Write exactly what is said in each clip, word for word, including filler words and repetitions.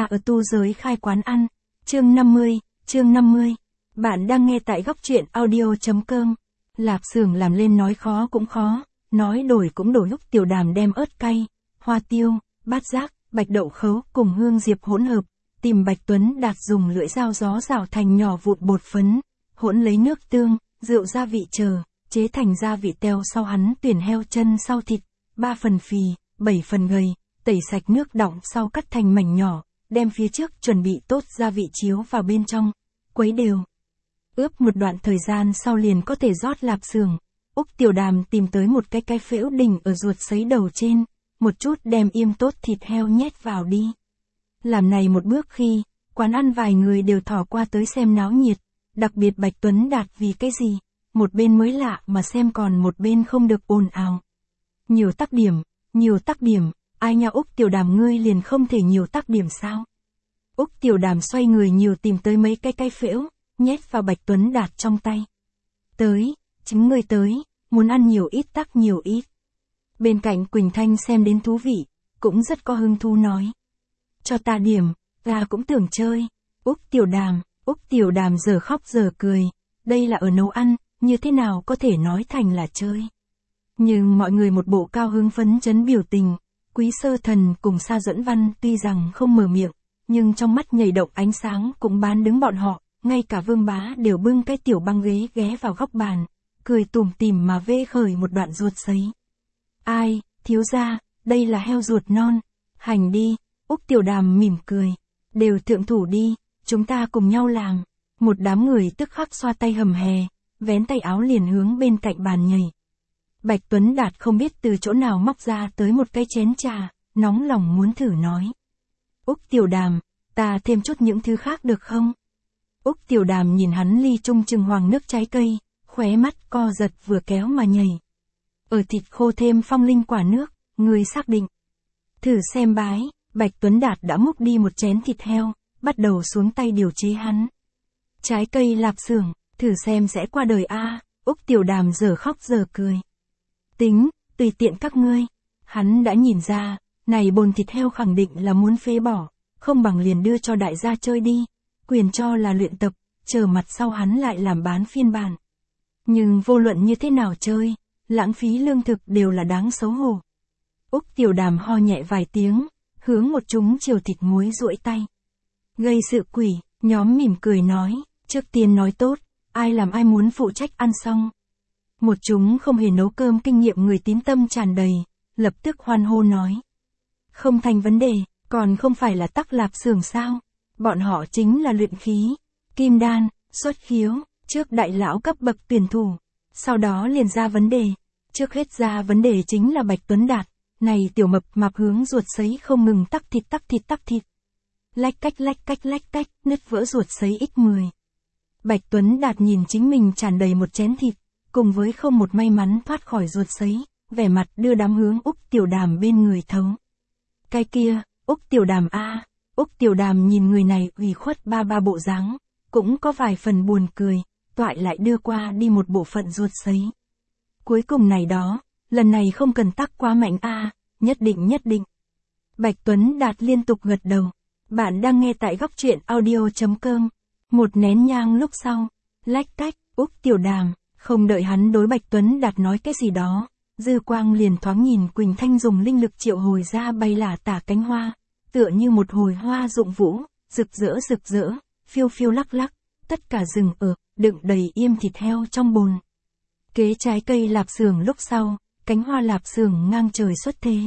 ở tu giới khai quán ăn. Chương năm mươi, chương năm mươi. Bạn đang nghe tại góc truyện audio.com. Lạp xưởng làm lên nói khó cũng khó, nói đổi cũng đổi. Lúc Tiểu Đàm đem ớt cay, hoa tiêu, bát giác, bạch đậu khấu cùng hương diệp hỗn hợp, tìm Bạch Tuấn Đạt dùng lưỡi dao gió rào thành nhỏ vụn bột phấn, hỗn lấy nước tương, rượu gia vị chờ, chế thành gia vị teo. Sau hắn tuyển heo chân sau thịt, ba phần phì, bảy phần gầy, tẩy sạch nước đọng sau cắt thành mảnh nhỏ, đem phía trước chuẩn bị tốt gia vị chiếu vào bên trong, quấy đều. Ướp một đoạn thời gian sau liền có thể rót lạp xưởng. Úc Tiểu Đàm tìm tới một cái cái phễu đỉnh ở ruột sấy đầu trên, một chút đem im tốt thịt heo nhét vào đi. Làm này một bước khi, quán ăn vài người đều thỏ qua tới xem náo nhiệt, đặc biệt Bạch Tuấn Đạt vì cái gì, một bên mới lạ mà xem còn một bên không được ồn ào. Nhiều tác điểm, nhiều tác điểm, ai nha Úc Tiểu Đàm ngươi liền không thể nhiều tác điểm sao? Úc Tiểu Đàm xoay người nhiều tìm tới mấy cái cái phễu, nhét vào Bạch Tuấn Đạt trong tay. Tới, chính ngươi tới, muốn ăn nhiều ít tác nhiều ít. Bên cạnh Quỳnh Thanh xem đến thú vị, cũng rất có hứng thú nói. Cho ta điểm, ta cũng tưởng chơi. Úc Tiểu Đàm, Úc Tiểu Đàm giờ khóc giờ cười, đây là ở nấu ăn, như thế nào có thể nói thành là chơi. Nhưng mọi người một bộ cao hứng phấn chấn biểu tình, Quý Sơ Thần cùng Sa Duẫn Văn tuy rằng không mở miệng, nhưng trong mắt nhảy động ánh sáng cũng bán đứng bọn họ, ngay cả Vương Bá đều bưng cái tiểu băng ghế ghé vào góc bàn, cười tủm tỉm mà vê khởi một đoạn ruột sấy. Ai, thiếu gia, đây là heo ruột non, hành đi. Úc Tiểu Đàm mỉm cười, đều thượng thủ đi, chúng ta cùng nhau làm. Một đám người tức khắc xoa tay hầm hè, vén tay áo liền hướng bên cạnh bàn nhảy. Bạch Tuấn Đạt không biết từ chỗ nào móc ra tới một cái chén trà, nóng lòng muốn thử nói. Úc Tiểu Đàm, ta thêm chút những thứ khác được không? Úc Tiểu Đàm nhìn hắn ly trung trừng hoàng nước trái cây, khóe mắt co giật vừa kéo mà nhảy. Ở thịt khô thêm phong linh quả nước, người xác định. Thử xem bái. Bạch Tuấn Đạt đã múc đi một chén thịt heo, bắt đầu xuống tay điều chế hắn. Trái cây lạp xưởng, thử xem sẽ qua đời a. À, Úc Tiểu Đàm giờ khóc giờ cười. Tính, tùy tiện các ngươi. Hắn đã nhìn ra, này bồn thịt heo khẳng định là muốn phế bỏ, không bằng liền đưa cho đại gia chơi đi, quyền cho là luyện tập, chờ mặt sau hắn lại làm bán phiên bản. Nhưng vô luận như thế nào chơi, lãng phí lương thực đều là đáng xấu hổ. Úc Tiểu Đàm ho nhẹ vài tiếng, hướng một chúng chiều thịt muối duỗi tay. Gây sự quỷ, nhóm mỉm cười nói, trước tiên nói tốt, ai làm ai muốn phụ trách ăn xong. Một chúng không hề nấu cơm kinh nghiệm người tín tâm tràn đầy, lập tức hoan hô nói. Không thành vấn đề, còn không phải là tắc lạp xưởng sao, bọn họ chính là luyện khí, kim đan, xuất khiếu, trước đại lão cấp bậc tuyển thủ, sau đó liền ra vấn đề, trước hết ra vấn đề chính là Bạch Tuấn Đạt. Này tiểu mập mạp hướng ruột sấy không ngừng tắc thịt tắc thịt tắc thịt. Lách cách lách cách lách cách, nứt vỡ ruột sấy x mười. Bạch Tuấn Đạt nhìn chính mình tràn đầy một chén thịt, cùng với không một may mắn thoát khỏi ruột sấy, vẻ mặt đưa đám hướng Úc Tiểu Đàm bên người thấu. Cái kia, Úc Tiểu Đàm a, à, Úc Tiểu Đàm nhìn người này ủy khuất ba ba bộ dáng, cũng có vài phần buồn cười, toại lại đưa qua đi một bộ phận ruột sấy. Cuối cùng này đó. Lần này không cần tắc quá mạnh a, à, nhất định nhất định. Bạch Tuấn Đạt liên tục gật đầu. Bạn đang nghe tại góc truyện audio.com. Một nén nhang lúc sau, lách cách, Úc Tiểu Đàm, không đợi hắn đối Bạch Tuấn Đạt nói cái gì đó, dư quang liền thoáng nhìn Quỳnh Thanh dùng linh lực triệu hồi ra bay lả tả cánh hoa, tựa như một hồi hoa rụng vũ, rực rỡ rực rỡ, phiêu phiêu lắc lắc, tất cả rừng ở, đựng đầy im thịt heo trong bồn. Kế trái cây lạp xưởng lúc sau. Cánh hoa lạp xưởng ngang trời xuất thế.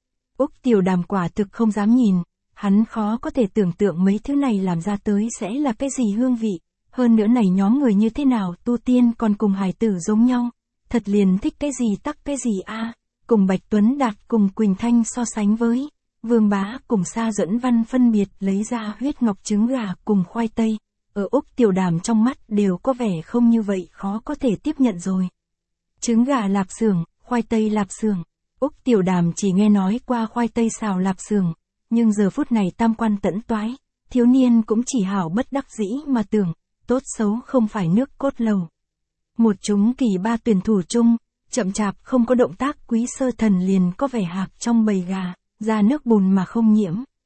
Úc Tiểu Đàm quả thực không dám nhìn, hắn khó có thể tưởng tượng mấy thứ này làm ra tới sẽ là cái gì hương vị, hơn nữa này nhóm người như thế nào tu tiên còn cùng hài tử giống nhau, thật liền thích cái gì tắc cái gì a. À. Cùng Bạch Tuấn Đạt cùng Quỳnh Thanh so sánh với, Vương Bá cùng Sa Duẫn Văn phân biệt lấy ra huyết ngọc trứng gà cùng khoai tây, ở Úc Tiểu Đàm trong mắt đều có vẻ không như vậy khó có thể tiếp nhận rồi. Trứng gà lạp xưởng, khoai tây lạp xưởng. Úc Tiểu Đàm chỉ nghe nói qua khoai tây xào lạp xưởng, nhưng giờ phút này tam quan tẫn toái, thiếu niên cũng chỉ hảo bất đắc dĩ mà tưởng, tốt xấu không phải nước cốt lầu. Một chúng kỳ ba tuyển thủ chung, chậm chạp không có động tác Quý Sơ Thần liền có vẻ hạc trong bầy gà, ra nước bùn mà không nhiễm.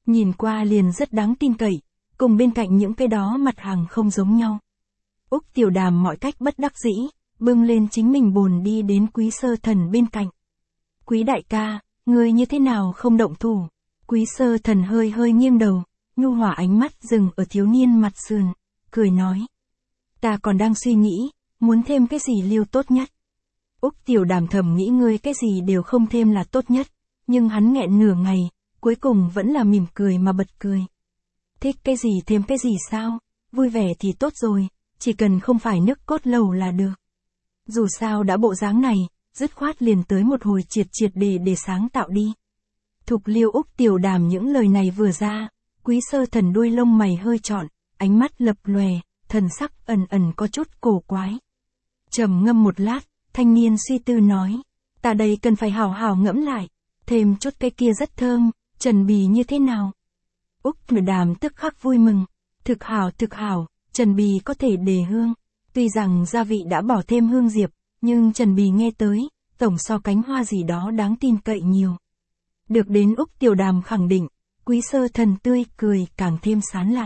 Nhìn qua liền rất đáng tin cậy, cùng bên cạnh những cái đó mặt hàng không giống nhau. Úc Tiểu Đàm mọi cách bất đắc dĩ, bưng lên chính mình bồn đi đến Quý Sơ Thần bên cạnh. Quý đại ca, ngươi như thế nào không động thủ? Quý Sơ Thần hơi hơi nghiêng đầu, nhu hòa ánh mắt dừng ở thiếu niên mặt sườn, cười nói. Ta còn đang suy nghĩ, muốn thêm cái gì liêu tốt nhất. Úc Tiểu Đàm thầm nghĩ ngươi cái gì đều không thêm là tốt nhất, nhưng hắn nghẹn nửa ngày, cuối cùng vẫn là mỉm cười mà bật cười. Thích cái gì thêm cái gì sao, vui vẻ thì tốt rồi, chỉ cần không phải nước cốt lầu là được. Dù sao đã bộ dáng này, dứt khoát liền tới một hồi triệt triệt để để sáng tạo đi. Thục liêu Úc Tiểu Đàm những lời này vừa ra, Quý Sơ Thần đuôi lông mày hơi trọn, ánh mắt lập lòe, thần sắc ẩn ẩn có chút cổ quái. Trầm ngâm một lát, thanh niên suy tư nói, ta đây cần phải hào hào ngẫm lại, thêm chút cái kia rất thơm, trần bì như thế nào? Úc Tiểu Đàm tức khắc vui mừng, thực hảo thực hảo, trần bì có thể đề hương, tuy rằng gia vị đã bỏ thêm hương diệp, nhưng trần bì nghe tới, tổng so cánh hoa gì đó đáng tin cậy nhiều. Được đến Úc Tiểu Đàm khẳng định, Quý Sơ Thần tươi cười càng thêm sán lạn.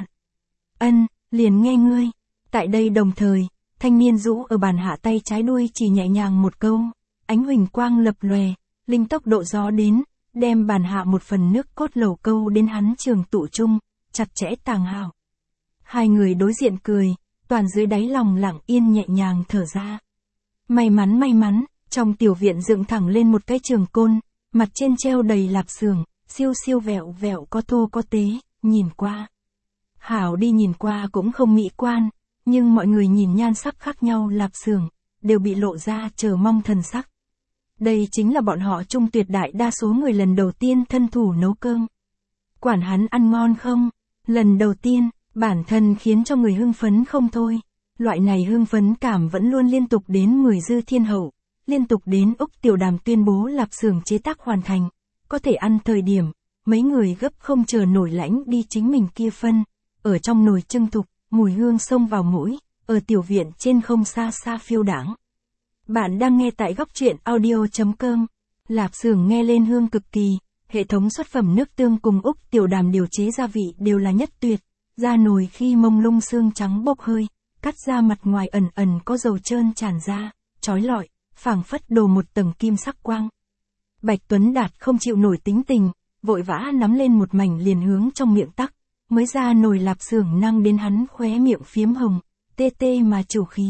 Ân, liền nghe ngươi. Tại đây đồng thời, thanh niên rũ ở bàn hạ tay trái đuôi chỉ nhẹ nhàng một câu, ánh huỳnh quang lập lòe, linh tốc độ gió đến, đem bàn hạ một phần nước cốt lầu câu đến hắn trường tụ trung, chặt chẽ tàng hảo. Hai người đối diện cười, toàn dưới đáy lòng lặng yên nhẹ nhàng thở ra. May mắn may mắn, trong tiểu viện dựng thẳng lên một cái trường côn, mặt trên treo đầy lạp xưởng, siêu siêu vẹo vẹo có thô có tế, nhìn qua. Hảo đi nhìn qua cũng không mỹ quan, nhưng mọi người nhìn nhan sắc khác nhau lạp xưởng, đều bị lộ ra chờ mong thần sắc. Đây chính là bọn họ trung tuyệt đại đa số người lần đầu tiên thân thủ nấu cơm. Quản hắn ăn ngon không? Lần đầu tiên, bản thân khiến cho người hưng phấn không thôi. Loại này hưng phấn cảm vẫn luôn liên tục đến mười dư thiên hậu, liên tục đến Úc Tiểu Đàm tuyên bố lạp xưởng chế tác hoàn thành, có thể ăn thời điểm, mấy người gấp không chờ nổi lãnh đi chính mình kia phân, ở trong nồi trưng thục, mùi hương xông vào mũi, ở tiểu viện trên không xa xa phiêu đãng. Bạn đang nghe tại góc truyện audio chấm com, lạp xưởng nghe lên hương cực kỳ, hệ thống xuất phẩm nước tương cùng Úc Tiểu Đàm điều chế gia vị đều là nhất tuyệt, ra nồi khi mông lung xương trắng bốc hơi, cắt ra mặt ngoài ẩn ẩn có dầu trơn tràn ra, chói lọi, phảng phất đồ một tầng kim sắc quang. Bạch Tuấn Đạt không chịu nổi tính tình, vội vã nắm lên một mảnh liền hướng trong miệng tắc, mới ra nồi lạp xưởng năng đến hắn khóe miệng phiếm hồng, tê tê mà chủ khí.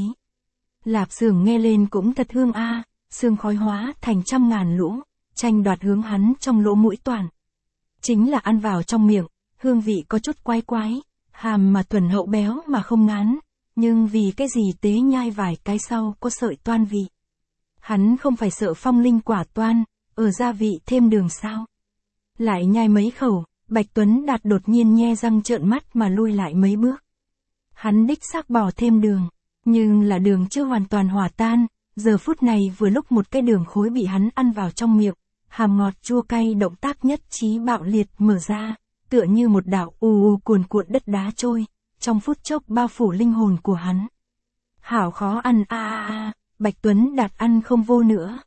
Lạp xưởng nghe lên cũng thật hương a, xương khói hóa thành trăm ngàn lũ, tranh đoạt hướng hắn trong lỗ mũi toàn. Chính là ăn vào trong miệng, hương vị có chút quái quái, hàm mà thuần hậu béo mà không ngán, nhưng vì cái gì tế nhai vài cái sau có sợi toan vị. Hắn không phải sợ phong linh quả toan, ở gia vị thêm đường sao. Lại nhai mấy khẩu, Bạch Tuấn Đạt đột nhiên nhe răng trợn mắt mà lui lại mấy bước. Hắn đích xác bỏ thêm đường, nhưng là đường chưa hoàn toàn hòa tan, giờ phút này vừa lúc một cái đường khối bị hắn ăn vào trong miệng, hàm ngọt chua cay động tác nhất trí bạo liệt mở ra, tựa như một đảo u u cuồn cuộn đất đá trôi, trong phút chốc bao phủ linh hồn của hắn. Hảo khó ăn a a a, Bạch Tuấn Đạt ăn không vô nữa.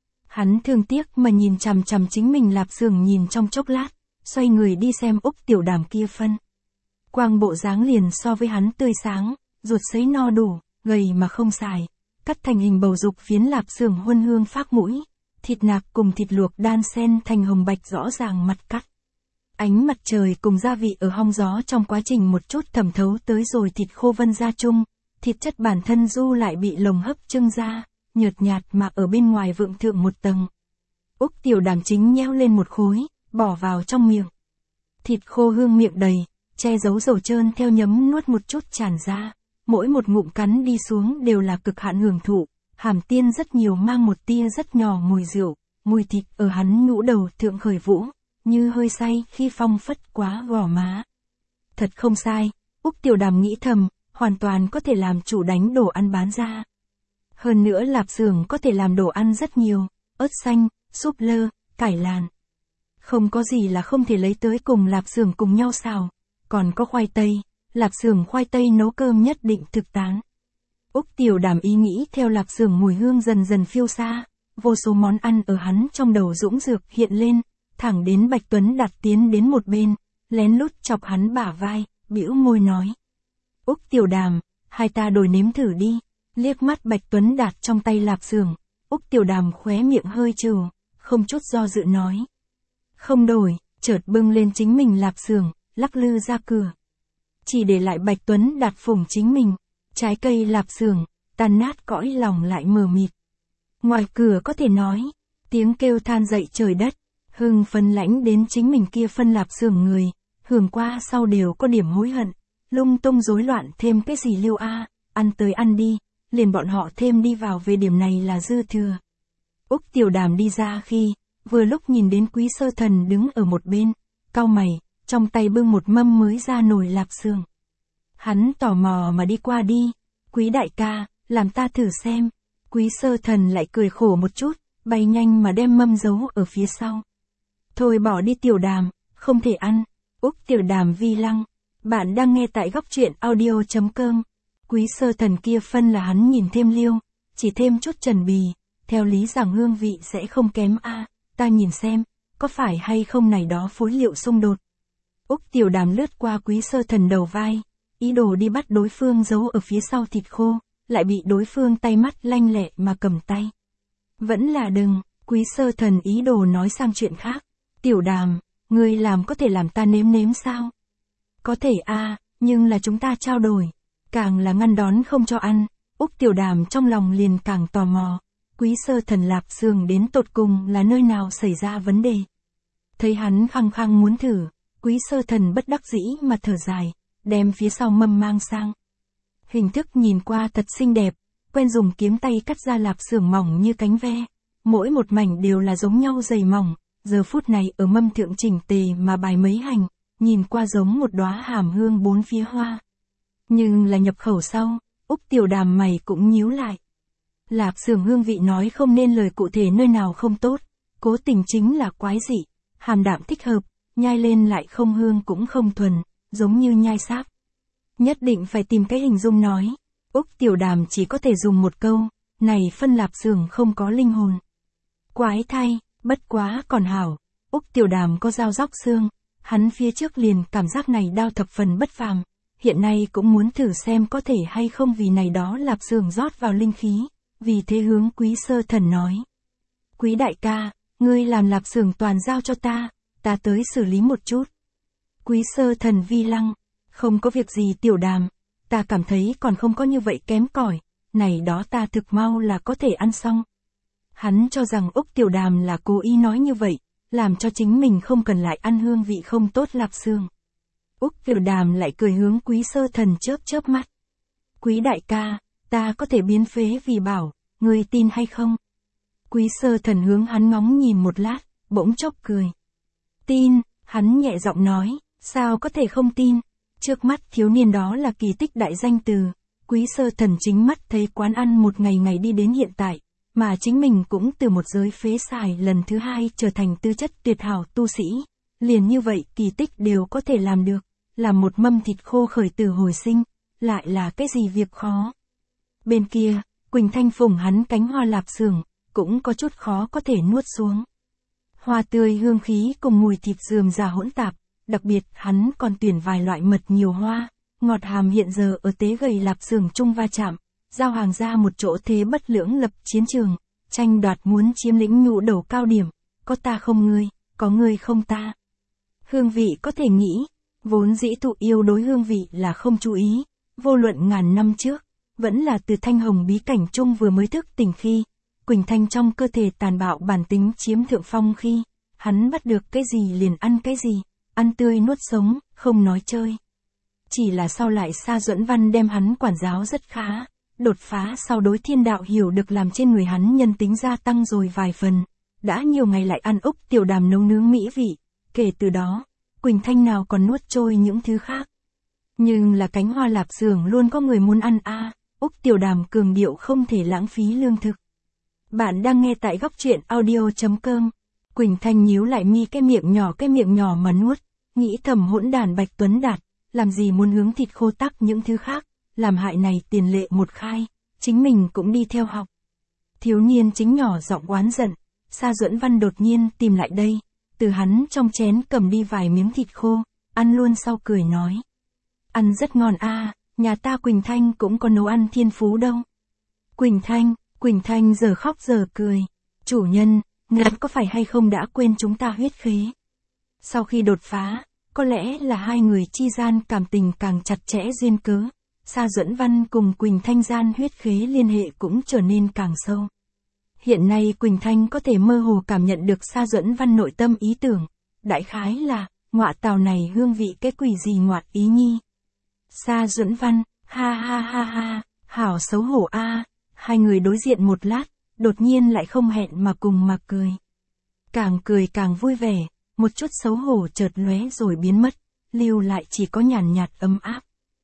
Hắn thương tiếc mà nhìn chằm chằm chính mình lạp xưởng nhìn trong chốc lát, xoay người đi xem Úc Tiểu Đàm kia phân. Quang bộ dáng liền so với hắn tươi sáng, ruột sấy no đủ, gầy mà không xài, cắt thành hình bầu dục phiến lạp xưởng huân hương phác mũi, thịt nạc cùng thịt luộc đan xen thành hồng bạch rõ ràng mặt cắt. Ánh mặt trời cùng gia vị ở hong gió trong quá trình một chút thẩm thấu tới rồi thịt khô vân ra chung, thịt chất bản thân du lại bị lồng hấp trưng ra, nhợt nhạt mà ở bên ngoài vượng thượng một tầng. Úc Tiểu Đàm chính nheo lên một khối, bỏ vào trong miệng. Thịt khô hương miệng đầy, che giấu dầu trơn theo nhấm nuốt một chút tràn ra, mỗi một ngụm cắn đi xuống đều là cực hạn hưởng thụ, hàm tiên rất nhiều mang một tia rất nhỏ mùi rượu, mùi thịt ở hắn nhũ đầu thượng khởi vũ, như hơi say khi phong phất quá gò má. Thật không sai, Úc Tiểu Đàm nghĩ thầm, hoàn toàn có thể làm chủ đánh đồ ăn bán ra. Hơn nữa lạp xưởng có thể làm đồ ăn rất nhiều, ớt xanh, súp lơ, cải làn. Không có gì là không thể lấy tới cùng lạp xưởng cùng nhau xào, còn có khoai tây, lạp xưởng khoai tây nấu cơm nhất định thực tán. Úc Tiểu Đàm ý nghĩ theo lạp xưởng mùi hương dần dần phiêu xa, vô số món ăn ở hắn trong đầu dũng dược hiện lên, thẳng đến Bạch Tuấn Đạt tiến đến một bên, lén lút chọc hắn bả vai, bĩu môi nói. Úc Tiểu Đàm, hai ta đổi nếm thử đi, liếc mắt Bạch Tuấn Đạt trong tay lạp xưởng, Úc Tiểu Đàm khóe miệng hơi trừ, không chút do dự nói. Không đổi, chợt bưng lên chính mình lạp xưởng, lắc lư ra cửa. Chỉ để lại Bạch Tuấn Đạt phủng chính mình, trái cây lạp xưởng, tan nát cõi lòng lại mờ mịt. Ngoài cửa có thể nói, tiếng kêu than dậy trời đất, hưng phấn lãnh đến chính mình kia phân lạp xưởng người, hưởng qua sau đều có điểm hối hận, lung tung rối loạn thêm cái gì liêu a, ăn tới ăn đi, liền bọn họ thêm đi vào về điểm này là dư thừa. Úc Tiểu Đàm đi ra khi, vừa lúc nhìn đến Quý Sơ Thần đứng ở một bên, cau mày, trong tay bưng một mâm mới ra nồi lạp xưởng. Hắn tò mò mà đi qua đi, Quý đại ca, làm ta thử xem. Quý Sơ Thần lại cười khổ một chút, bay nhanh mà đem mâm giấu ở phía sau. Thôi bỏ đi Tiểu Đàm, không thể ăn. Úc Tiểu Đàm vi lăng. Bạn đang nghe tại góc truyện audio chấm com. Quý Sơ Thần kia phân là hắn nhìn thêm liêu, chỉ thêm chút trần bì, theo lý rằng hương vị sẽ không kém a, ta nhìn xem, có phải hay không này đó phối liệu xung đột. Úc Tiểu Đàm lướt qua Quý Sơ Thần đầu vai, ý đồ đi bắt đối phương giấu ở phía sau thịt khô, lại bị đối phương tay mắt lanh lẹ mà cầm tay. Vẫn là đừng, Quý Sơ Thần ý đồ nói sang chuyện khác. Tiểu Đàm, ngươi làm có thể làm ta nếm nếm sao? Có thể a, nhưng là chúng ta trao đổi. Càng là ngăn đón không cho ăn, Úc Tiểu Đàm trong lòng liền càng tò mò. Quý Sơ Thần lạp xưởng đến tột cùng là nơi nào xảy ra vấn đề. Thấy hắn khăng khăng muốn thử, Quý Sơ Thần bất đắc dĩ mà thở dài, đem phía sau mâm mang sang. Hình thức nhìn qua thật xinh đẹp, quen dùng kiếm tay cắt ra lạp xưởng mỏng như cánh ve, mỗi một mảnh đều là giống nhau dày mỏng, giờ phút này ở mâm thượng chỉnh tề mà bài mấy hành, nhìn qua giống một đóa hàm hương bốn phía hoa. Nhưng là nhập khẩu sau, Úc Tiểu Đàm mày cũng nhíu lại. Lạp xưởng hương vị nói không nên lời cụ thể nơi nào không tốt, cố tình chính là quái dị, hàm đạm thích hợp, nhai lên lại không hương cũng không thuần, giống như nhai sáp. Nhất định phải tìm cái hình dung nói. Úc Tiểu Đàm chỉ có thể dùng một câu, này phân lạp xưởng không có linh hồn. Quái thay, bất quá còn hảo, Úc Tiểu Đàm có dao róc xương, hắn phía trước liền cảm giác này đao thập phần bất phàm, hiện nay cũng muốn thử xem có thể hay không vì này đó lạp xưởng rót vào linh khí, vì thế hướng Quý Sơ Thần nói. Quý đại ca, ngươi làm lạp xưởng toàn giao cho ta, ta tới xử lý một chút. Quý Sơ Thần vi lăng, không có việc gì Tiểu Đàm, ta cảm thấy còn không có như vậy kém cỏi, này đó ta thực mau là có thể ăn xong. Hắn cho rằng Úc Tiểu Đàm là cố ý nói như vậy, làm cho chính mình không cần lại ăn hương vị không tốt lạp xưởng. Úc Tiểu Đàm lại cười hướng Quý Sơ Thần chớp chớp mắt. Quý đại ca, ta có thể biến phế vì bảo, ngươi tin hay không? Quý Sơ Thần hướng hắn ngóng nhìn một lát, bỗng chốc cười. Tin, hắn nhẹ giọng nói, sao có thể không tin? Trước mắt thiếu niên đó là kỳ tích đại danh từ, Quý Sơ Thần chính mắt thấy quán ăn một ngày ngày đi đến hiện tại, mà chính mình cũng từ một giới phế xài lần thứ hai trở thành tư chất tuyệt hảo tu sĩ, liền như vậy kỳ tích đều có thể làm được, làm một mâm thịt khô khởi từ hồi sinh, lại là cái gì việc khó. Bên kia, Quỳnh Thanh phủng hắn cánh hoa lạp xưởng, cũng có chút khó có thể nuốt xuống. Hoa tươi hương khí cùng mùi thịt rườm rà hỗn tạp, đặc biệt hắn còn tuyển vài loại mật nhiều hoa, ngọt hàm hiện giờ ở tế gầy lạp xưởng chung va chạm, giao hàng ra một chỗ thế bất lưỡng lập chiến trường, tranh đoạt muốn chiếm lĩnh nhũ đầu cao điểm, có ta không ngươi, có ngươi không ta. Hương vị có thể nghĩ, vốn dĩ thụ yêu đối hương vị là không chú ý, vô luận ngàn năm trước, vẫn là từ Thanh Hồng bí cảnh chung vừa mới thức tỉnh khi, Quỳnh Thanh trong cơ thể tàn bạo bản tính chiếm thượng phong khi, hắn bắt được cái gì liền ăn cái gì, ăn tươi nuốt sống, không nói chơi. Chỉ là sau lại Sa Duẫn Văn đem hắn quản giáo rất khá, đột phá sau đối thiên đạo hiểu được làm trên người hắn nhân tính gia tăng rồi vài phần, đã nhiều ngày lại ăn Úc Tiểu Đàm nấu nướng mỹ vị, kể từ đó, Quỳnh Thanh nào còn nuốt trôi những thứ khác. Nhưng là cánh hoa lạp xưởng luôn có người muốn ăn a, à, Úc Tiểu Đàm cường điệu không thể lãng phí lương thực. Bạn đang nghe tại góc truyện audio chấm com. Quỳnh Thanh nhíu lại mi cái miệng nhỏ cái miệng nhỏ mà nuốt, nghĩ thầm hỗn đàn Bạch Tuấn Đạt, làm gì muốn hướng thịt khô tắc những thứ khác, làm hại này tiền lệ một khai, chính mình cũng đi theo học. Thiếu niên chính nhỏ giọng oán giận, Sa Duẫn Văn đột nhiên tìm lại đây, từ hắn trong chén cầm đi vài miếng thịt khô, ăn luôn sau cười nói. Ăn rất ngon a, nhà ta Quỳnh Thanh cũng có nấu ăn thiên phú đâu. Quỳnh Thanh, Quỳnh Thanh giờ khóc giờ cười. Chủ nhân, ngài có phải hay không đã quên chúng ta huyết khế? Sau khi đột phá, có lẽ là hai người chi gian cảm tình càng chặt chẽ duyên cớ. Sa Duẫn Văn cùng Quỳnh Thanh gian huyết khế liên hệ cũng trở nên càng sâu. Hiện nay Quỳnh Thanh có thể mơ hồ cảm nhận được Sa Duẫn Văn nội tâm ý tưởng. Đại khái là, ngọa tào này hương vị cái quỷ gì ngoạn ý nhi. Sa Duẫn Văn, ha ha ha ha, hảo xấu hổ a. Hai người đối diện một lát, đột nhiên lại không hẹn mà cùng mà cười. Càng cười càng vui vẻ, một chút xấu hổ chợt lóe rồi biến mất, lưu lại chỉ có nhàn nhạt ấm áp.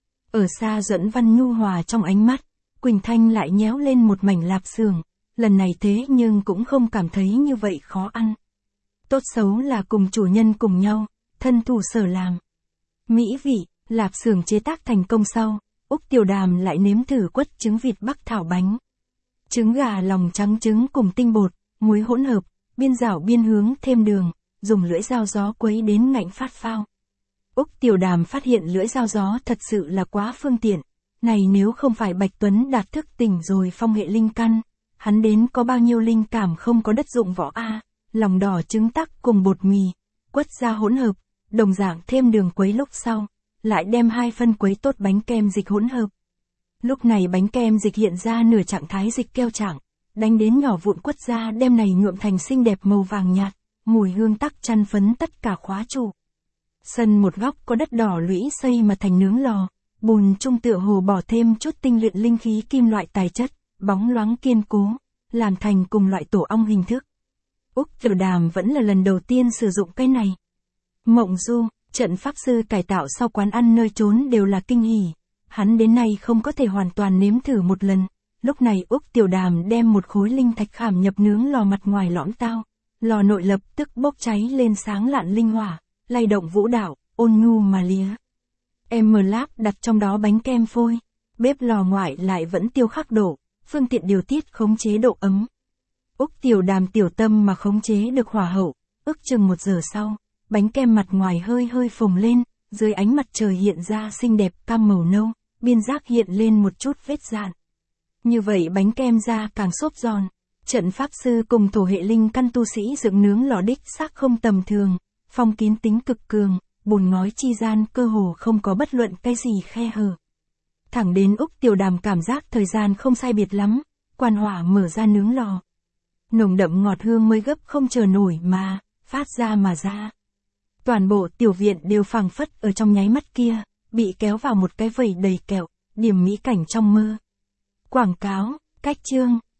Ở Sa Duẫn Văn nhu hòa trong ánh mắt, Quỳnh Thanh lại nhéo lên một mảnh lạp xưởng, lần này thế nhưng cũng không cảm thấy như vậy khó ăn. Tốt xấu là cùng chủ nhân cùng nhau, thân thủ sở làm. Mỹ vị, lạp xưởng chế tác thành công sau, Úc Tiểu Đàm lại nếm thử quất trứng vịt bắc thảo bánh. Trứng gà lòng trắng trứng cùng tinh bột, muối hỗn hợp, biên rảo biên hướng thêm đường, dùng lưỡi dao gió quấy đến ngạnh phát phao. Úc Tiểu Đàm phát hiện lưỡi dao gió thật sự là quá phương tiện, này nếu không phải Bạch Tuấn Đạt thức tỉnh rồi phong hệ linh căn, hắn đến có bao nhiêu linh cảm không có đất dụng võ a, lòng đỏ trứng tắc cùng bột mì, quất ra hỗn hợp, đồng dạng thêm đường quấy lúc sau, lại đem hai phân quấy tốt bánh kem dịch hỗn hợp. Lúc này bánh kem dịch hiện ra nửa trạng thái dịch keo trạng, đánh đến nhỏ vụn quất ra đem này nhuộm thành xinh đẹp màu vàng nhạt, mùi hương tắc chăn phấn tất cả khóa trụ. Sân một góc có đất đỏ lũy xây mà thành nướng lò, bùn trung tựa hồ bỏ thêm chút tinh luyện linh khí kim loại tài chất, bóng loáng kiên cố, làm thành cùng loại tổ ong hình thức. Úc Tiểu Đàm vẫn là lần đầu tiên sử dụng cái này. Mộng Du, trận pháp sư cải tạo sau quán ăn nơi trốn đều là kinh hỉ. Hắn đến nay không có thể hoàn toàn nếm thử một lần. Lúc này Úc Tiểu Đàm đem một khối linh thạch khảm nhập nướng lò mặt ngoài lõm tao. Lò nội lập tức bốc cháy lên sáng lạn linh hỏa, lay động vũ đạo, ôn nhu mà lía. Em mờ láp đặt trong đó bánh kem phôi. Bếp lò ngoại lại vẫn tiêu khắc độ, phương tiện điều tiết khống chế độ ấm. Úc Tiểu Đàm tiểu tâm mà khống chế được hỏa hậu, ước chừng một giờ sau, bánh kem mặt ngoài hơi hơi phồng lên, dưới ánh mặt trời hiện ra xinh đẹp cam màu nâu, biên giác hiện lên một chút vết dạn. Như vậy bánh kem ra càng xốp giòn. Trận pháp sư cùng thổ hệ linh căn tu sĩ dựng nướng lò đích xác không tầm thường, phong kín tính cực cường, bùn ngói chi gian cơ hồ không có bất luận cái gì khe hở. Thẳng đến Úc Tiểu Đàm cảm giác thời gian không sai biệt lắm, quan hỏa mở ra nướng lò. Nồng đậm ngọt hương mới gấp không chờ nổi mà, phát ra mà ra. Toàn bộ tiểu viện đều phảng phất ở trong nháy mắt kia, bị kéo vào một cái vẩy đầy kẹo, điểm mỹ cảnh trong mơ. Quảng cáo, cách chương.